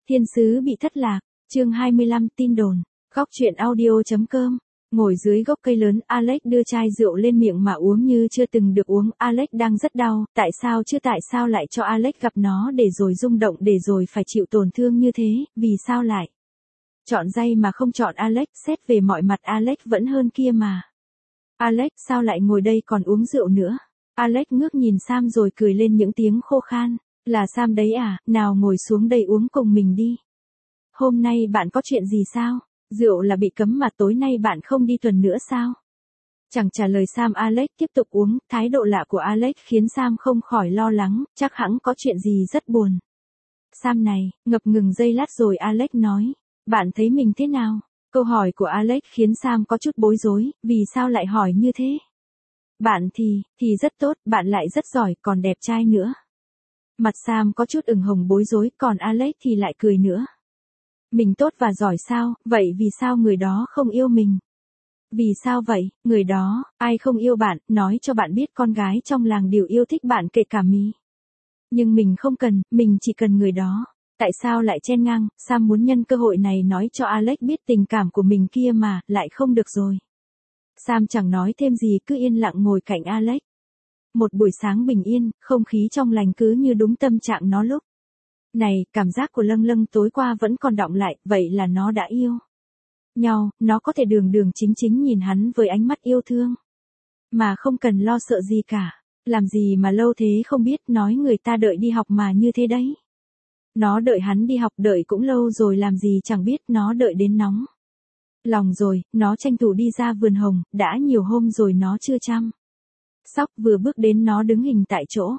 Thiên sứ bị thất lạc, chương 25 tin đồn, góc truyện audio.com. Ngồi dưới gốc cây lớn, Alex đưa chai rượu lên miệng mà uống như chưa từng được uống. Alex đang rất đau, tại sao lại cho Alex gặp nó để rồi rung động, để rồi phải chịu tổn thương như thế, vì sao lại chọn Jay mà không chọn Alex, xét về mọi mặt Alex vẫn hơn kia mà. Alex sao lại ngồi đây còn uống rượu nữa? Alex ngước nhìn Sam rồi cười lên những tiếng khô khan. Là Sam đấy à, nào ngồi xuống đây uống cùng mình đi. Hôm nay bạn có chuyện gì sao? Rượu là bị cấm mà tối nay bạn không đi tuần nữa sao? Chẳng trả lời Sam, Alex tiếp tục uống. Thái độ lạ của Alex khiến Sam không khỏi lo lắng, chắc hẳn có chuyện gì rất buồn. Sam này, ngập ngừng giây lát rồi Alex nói, bạn thấy mình thế nào? Câu hỏi của Alex khiến Sam có chút bối rối, vì sao lại hỏi như thế? Bạn thì rất tốt, bạn lại rất giỏi, còn đẹp trai nữa. Mặt Sam có chút ửng hồng bối rối, còn Alex thì lại cười nữa. Mình tốt và giỏi sao, vậy vì sao người đó không yêu mình? Vì sao vậy, người đó, ai không yêu bạn, nói cho bạn biết con gái trong làng đều yêu thích bạn kể cả mí. Nhưng mình không cần, mình chỉ cần người đó. Tại sao lại chen ngang, Sam muốn nhân cơ hội này nói cho Alex biết tình cảm của mình kia mà, lại không được rồi. Sam chẳng nói thêm gì, cứ yên lặng ngồi cạnh Alex. Một buổi sáng bình yên, không khí trong lành cứ như đúng tâm trạng nó lúc này, cảm giác của Lâng Lâng tối qua vẫn còn đọng lại, vậy là nó đã yêu nhau, nó có thể đường đường chính chính nhìn hắn với ánh mắt yêu thương. Mà không cần lo sợ gì cả, làm gì mà lâu thế không biết, nói người ta đợi đi học mà như thế đấy. Nó đợi hắn đi học, đợi cũng lâu rồi làm gì chẳng biết, nó đợi đến nóng lòng rồi, nó tranh thủ đi ra vườn hồng, đã nhiều hôm rồi nó chưa chăm sóc, vừa bước đến nó đứng hình tại chỗ.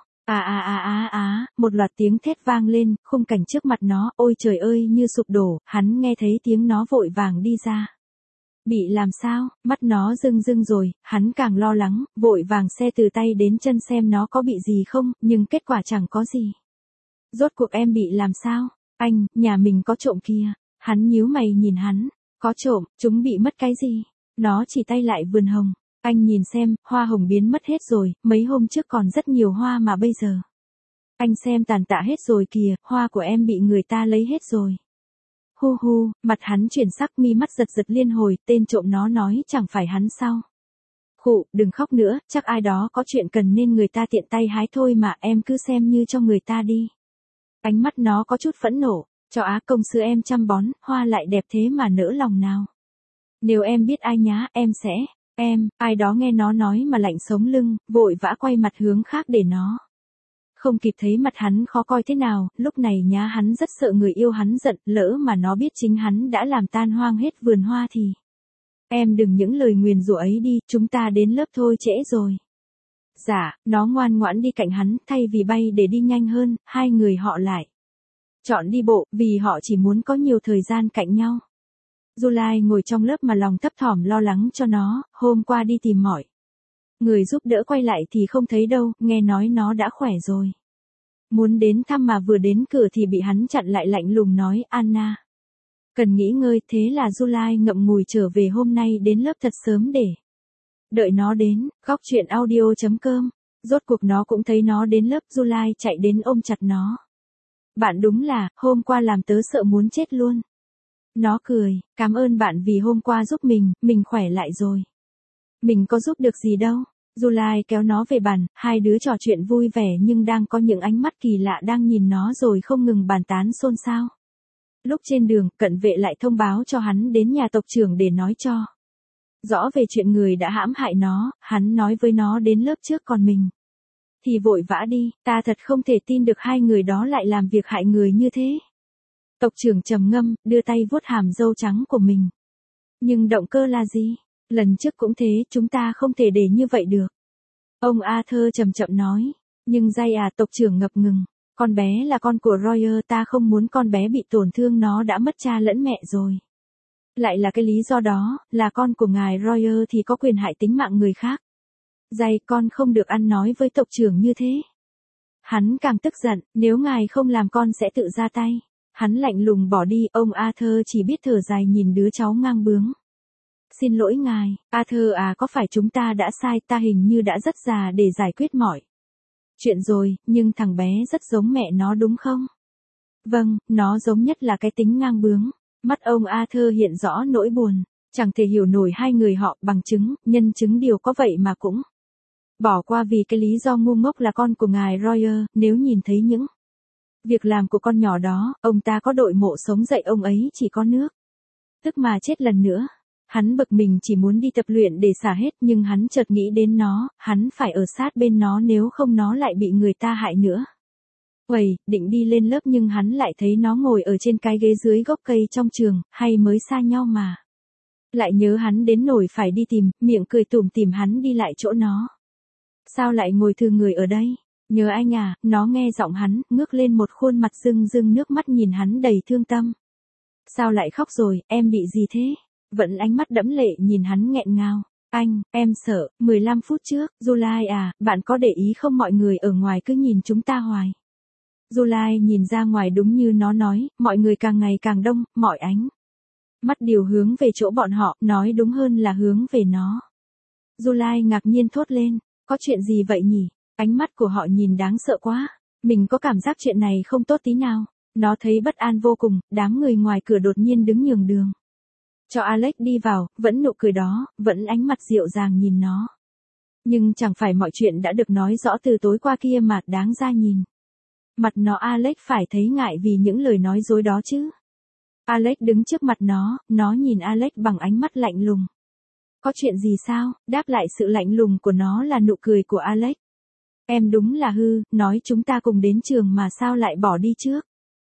Một loạt tiếng thét vang lên, khung cảnh trước mặt nó, ôi trời ơi như sụp đổ, hắn nghe thấy tiếng nó vội vàng đi ra. Bị làm sao, mắt nó rưng rưng rồi, hắn càng lo lắng, vội vàng xe từ tay đến chân xem nó có bị gì không, nhưng kết quả chẳng có gì. Rốt cuộc em bị làm sao? Anh, nhà mình có trộm kia. Hắn nhíu mày nhìn hắn, có trộm, chúng bị mất cái gì? Nó chỉ tay lại vườn hồng. Anh nhìn xem, hoa hồng biến mất hết rồi, mấy hôm trước còn rất nhiều hoa mà bây giờ. Anh xem tàn tạ hết rồi kìa, hoa của em bị người ta lấy hết rồi. Hu hu, mặt hắn chuyển sắc, mi mắt giật giật liên hồi, tên trộm nó nói chẳng phải hắn sao? Khụ, đừng khóc nữa, chắc ai đó có chuyện cần nên người ta tiện tay hái thôi mà, em cứ xem như cho người ta đi. Ánh mắt nó có chút phẫn nộ, cho Á công sư em chăm bón, hoa lại đẹp thế mà nỡ lòng nào. Nếu em biết ai nhá, em sẽ... ai đó nghe nó nói mà lạnh sống lưng, vội vã quay mặt hướng khác để nó không kịp thấy mặt hắn khó coi thế nào, lúc này nhá hắn rất sợ người yêu hắn giận, lỡ mà nó biết chính hắn đã làm tan hoang hết vườn hoa thì... Em đừng những lời nguyền rủa ấy đi, chúng ta đến lớp thôi, trễ rồi. Dạ, nó ngoan ngoãn đi cạnh hắn, thay vì bay để đi nhanh hơn, hai người họ lại chọn đi bộ, vì họ chỉ muốn có nhiều thời gian cạnh nhau. July ngồi trong lớp mà lòng thấp thỏm lo lắng cho nó, hôm qua đi tìm mọi người giúp đỡ quay lại thì không thấy đâu, nghe nói nó đã khỏe rồi. Muốn đến thăm mà vừa đến cửa thì bị hắn chặn lại, lạnh lùng nói, Anna cần nghỉ ngơi, thế là July ngậm ngùi trở về, hôm nay đến lớp thật sớm để đợi nó đến. Góc truyện audio.com. Rốt cuộc nó cũng thấy nó đến lớp, July chạy đến ôm chặt nó. Bạn đúng là, hôm qua làm tớ sợ muốn chết luôn. Nó cười, cảm ơn bạn vì hôm qua giúp mình khỏe lại rồi. Mình có giúp được gì đâu. July kéo nó về bàn, hai đứa trò chuyện vui vẻ nhưng đang có những ánh mắt kỳ lạ đang nhìn nó rồi không ngừng bàn tán xôn xao. Lúc trên đường, cận vệ lại thông báo cho hắn đến nhà tộc trưởng để nói cho rõ về chuyện người đã hãm hại nó, hắn nói với nó đến lớp trước còn mình thì vội vã đi, ta thật không thể tin được hai người đó lại làm việc hại người như thế. Tộc trưởng trầm ngâm, đưa tay vuốt hàm râu trắng của mình. Nhưng động cơ là gì? Lần trước cũng thế, chúng ta không thể để như vậy được. Ông Arthur chậm chậm nói. Nhưng Jay tộc trưởng ngập ngừng. Con bé là con của Royer, ta không muốn con bé bị tổn thương, nó đã mất cha lẫn mẹ rồi. Lại là cái lý do đó, là con của ngài Royer thì có quyền hại tính mạng người khác. Jay, con không được ăn nói với tộc trưởng như thế. Hắn càng tức giận, nếu ngài không làm con sẽ tự ra tay. Hắn lạnh lùng bỏ đi, ông Arthur chỉ biết thở dài nhìn đứa cháu ngang bướng. Xin lỗi ngài, Arthur có phải chúng ta đã sai, ta hình như đã rất già để giải quyết mọi chuyện rồi, nhưng thằng bé rất giống mẹ nó đúng không? Vâng, nó giống nhất là cái tính ngang bướng. Mắt ông Arthur hiện rõ nỗi buồn. Chẳng thể hiểu nổi hai người họ bằng chứng, nhân chứng điều có vậy mà cũng bỏ qua vì cái lý do ngu ngốc là con của ngài Royer, nếu nhìn thấy những việc làm của con nhỏ đó, ông ta có đội mộ sống dậy ông ấy chỉ có nước. Tức mà chết lần nữa. Hắn bực mình chỉ muốn đi tập luyện để xả hết nhưng hắn chợt nghĩ đến nó, hắn phải ở sát bên nó nếu không nó lại bị người ta hại nữa. Uầy, định đi lên lớp nhưng hắn lại thấy nó ngồi ở trên cái ghế dưới gốc cây trong trường, hay mới xa nhau mà. Lại nhớ hắn đến nỗi phải đi tìm, miệng cười tủm tỉm hắn đi lại chỗ nó. Sao lại ngồi thừa người ở đây? Nhớ anh à, nó nghe giọng hắn, ngước lên một khuôn mặt rưng rưng nước mắt nhìn hắn đầy thương tâm. Sao lại khóc rồi, em bị gì thế? Vẫn ánh mắt đẫm lệ nhìn hắn nghẹn ngào. Anh, em sợ, 15 phút trước, July à, bạn có để ý không mọi người ở ngoài cứ nhìn chúng ta hoài. July nhìn ra ngoài đúng như nó nói, mọi người càng ngày càng đông, mọi ánh mắt đều hướng về chỗ bọn họ, nói đúng hơn là hướng về nó. July ngạc nhiên thốt lên, có chuyện gì vậy nhỉ? Ánh mắt của họ nhìn đáng sợ quá. Mình có cảm giác chuyện này không tốt tí nào. Nó thấy bất an vô cùng, đám người ngoài cửa đột nhiên đứng nhường đường. Cho Alex đi vào, vẫn nụ cười đó, vẫn ánh mặt dịu dàng nhìn nó. Nhưng chẳng phải mọi chuyện đã được nói rõ từ tối qua kia mà đáng ra nhìn. Mặt nó Alex phải thấy ngại vì những lời nói dối đó chứ. Alex đứng trước mặt nó nhìn Alex bằng ánh mắt lạnh lùng. Có chuyện gì sao? Đáp lại sự lạnh lùng của nó là nụ cười của Alex. Em đúng là hư, nói chúng ta cùng đến trường mà sao lại bỏ đi trước.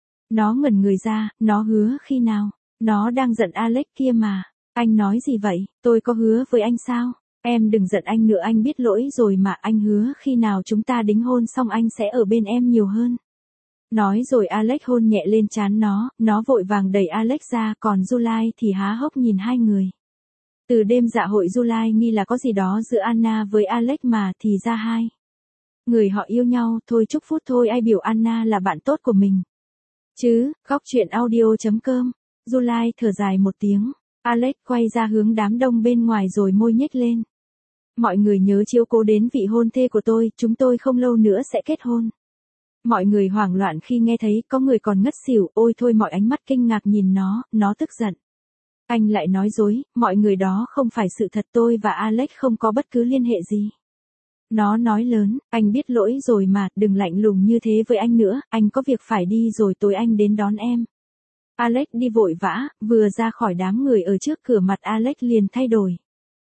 Nó ngẩn người ra, nó hứa khi nào? Nó đang giận Alex kia mà. Anh nói gì vậy? Tôi có hứa với anh sao? Em đừng giận anh nữa, anh biết lỗi rồi mà, anh hứa khi nào chúng ta đính hôn xong anh sẽ ở bên em nhiều hơn. Nói rồi Alex hôn nhẹ lên trán nó vội vàng đẩy Alex ra, còn July thì há hốc nhìn hai người. Từ đêm dạ hội July nghi là có gì đó giữa Anna với Alex mà thì ra hai người họ yêu nhau, thôi chúc phút thôi ai biểu Anna là bạn tốt của mình. Chứ, góc chuyện audio.com. July thở dài một tiếng. Alex quay ra hướng đám đông bên ngoài rồi môi nhếch lên. Mọi người nhớ chiếu cố đến vị hôn thê của tôi, chúng tôi không lâu nữa sẽ kết hôn. Mọi người hoảng loạn khi nghe thấy, có người còn ngất xỉu, ôi thôi mọi ánh mắt kinh ngạc nhìn nó tức giận. Anh lại nói dối, mọi người đó không phải sự thật, tôi và Alex không có bất cứ liên hệ gì. Nó nói lớn, anh biết lỗi rồi mà, đừng lạnh lùng như thế với anh nữa, anh có việc phải đi rồi tối anh đến đón em. Alex đi vội vã, vừa ra khỏi đám người ở trước cửa mặt Alex liền thay đổi.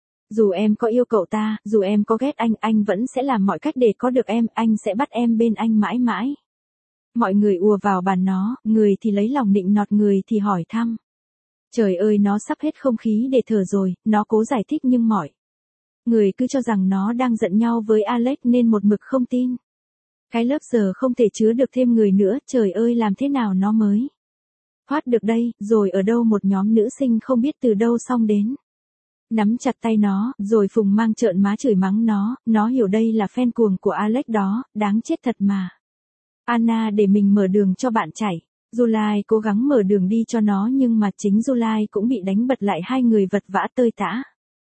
Dù em có yêu cậu ta, dù em có ghét anh vẫn sẽ làm mọi cách để có được em, anh sẽ bắt em bên anh mãi mãi. Mọi người ùa vào bàn nó, người thì lấy lòng nịnh nọt, người thì hỏi thăm. Trời ơi, nó sắp hết không khí để thở rồi, nó cố giải thích nhưng mọi người cứ cho rằng nó đang giận nhau với Alex nên một mực không tin. Cái lớp giờ không thể chứa được thêm người nữa, trời ơi làm thế nào nó mới thoát được đây, rồi ở đâu một nhóm nữ sinh không biết từ đâu xong đến. Nắm chặt tay nó, rồi Phùng mang trợn má chửi mắng nó hiểu đây là fan cuồng của Alex đó, đáng chết thật mà. Anna để mình mở đường cho bạn chạy. July cố gắng mở đường đi cho nó nhưng mà chính July cũng bị đánh bật lại, hai người vật vã tơi tã.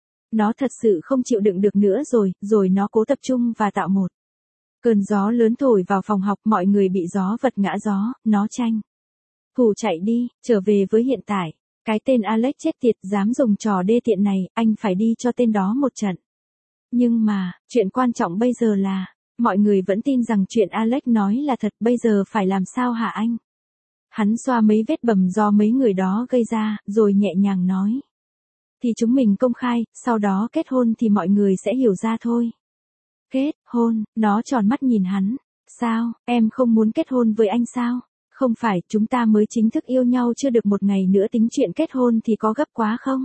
Nó thật sự không chịu đựng được nữa rồi nó cố tập trung và tạo một cơn gió lớn thổi vào phòng học, mọi người bị gió vật ngã gió, nó tranh thủ chạy đi, trở về với hiện tại. Cái tên Alex chết tiệt, dám dùng trò đê tiện này, anh phải đi cho tên đó một trận. Nhưng mà, chuyện quan trọng bây giờ là, mọi người vẫn tin rằng chuyện Alex nói là thật, bây giờ phải làm sao hả anh? Hắn xoa mấy vết bầm do mấy người đó gây ra, rồi nhẹ nhàng nói. Thì chúng mình công khai, sau đó kết hôn thì mọi người sẽ hiểu ra thôi. Kết hôn, nó tròn mắt nhìn hắn. Sao, em không muốn kết hôn với anh sao? Không phải, chúng ta mới chính thức yêu nhau chưa được một ngày nữa tính chuyện kết hôn thì có gấp quá không?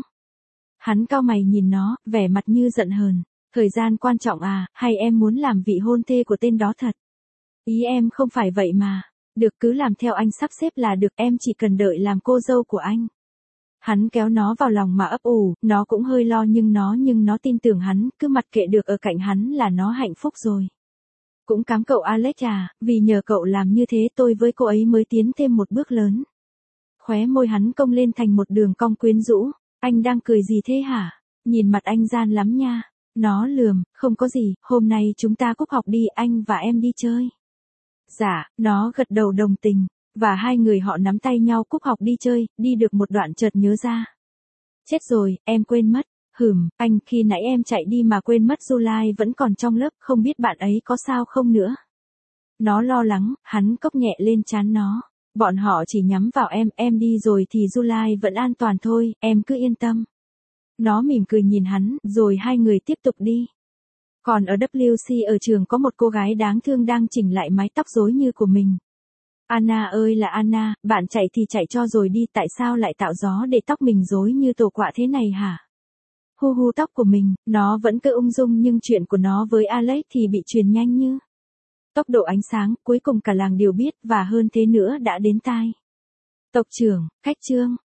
Hắn cau mày nhìn nó, vẻ mặt như giận hờn. Thời gian quan trọng à, hay em muốn làm vị hôn thê của tên đó thật? Ý em không phải vậy mà. Được, cứ làm theo anh sắp xếp là được, em chỉ cần đợi làm cô dâu của anh. Hắn kéo nó vào lòng mà ấp ủ, nó cũng hơi lo nhưng nó tin tưởng hắn, cứ mặc kệ được ở cạnh hắn là nó hạnh phúc rồi. Cũng cám cậu Alex à, vì nhờ cậu làm như thế tôi với cô ấy mới tiến thêm một bước lớn. Khóe môi hắn cong lên thành một đường cong quyến rũ. Anh đang cười gì thế hả? Nhìn mặt anh gian lắm nha. Nó lườm, không có gì, hôm nay chúng ta cúp học đi, anh và em đi chơi. Dạ, nó gật đầu đồng tình. Và hai người họ nắm tay nhau cúp học đi chơi, đi được một đoạn chợt nhớ ra. Chết rồi, em quên mất. Anh, khi nãy em chạy đi mà quên mất July vẫn còn trong lớp, không biết bạn ấy có sao không nữa. Nó lo lắng, hắn cốc nhẹ lên trán nó. Bọn họ chỉ nhắm vào em đi rồi thì July vẫn an toàn thôi, em cứ yên tâm. Nó mỉm cười nhìn hắn, rồi hai người tiếp tục đi. Còn ở WC ở trường có một cô gái đáng thương đang chỉnh lại mái tóc rối như của mình. Anna ơi là Anna, bạn chạy thì chạy cho rồi đi, tại sao lại tạo gió để tóc mình rối như tổ quạ thế này hả? Hu hu tóc của mình, nó vẫn cứ ung dung nhưng chuyện của nó với Alex thì bị truyền nhanh như tốc độ ánh sáng, cuối cùng cả làng đều biết và hơn thế nữa đã đến tai. Tộc trưởng, khách trương,